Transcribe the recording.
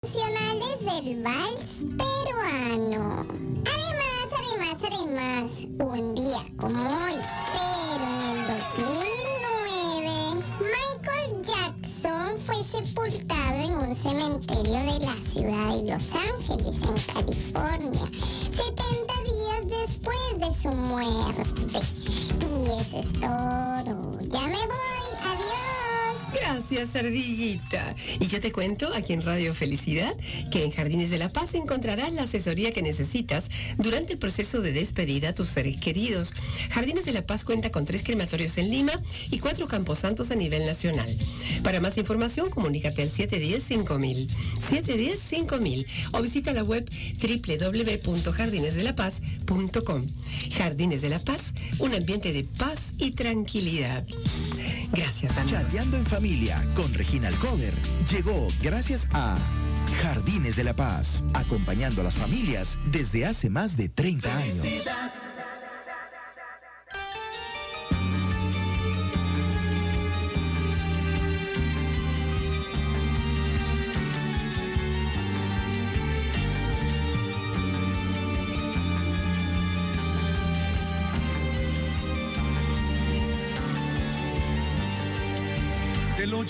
tradicionales del vals peruano. Además, un día como hoy, pero en el 2009, Michael Jackson fue sepultado en un cementerio de la ciudad de Los Ángeles, en California, 70 días después de su muerte. Y eso es todo. Ya me voy. Adiós. Gracias, Ardillita. Y yo te cuento aquí en Radio Felicidad que en Jardines de la Paz encontrarás la asesoría que necesitas durante el proceso de despedida a tus seres queridos. Jardines de la Paz cuenta con 3 crematorios en Lima y 4 camposantos a nivel nacional. Para más información, comunícate al 710-5000, 710-5000 o visita la web www.jardinesdelapaz.com. Jardines de la Paz, un ambiente de paz y tranquilidad. Gracias, amigos. Chateando en familia con Regina Alcover llegó gracias a Jardines de la Paz, acompañando a las familias desde hace más de 30 años. Te lo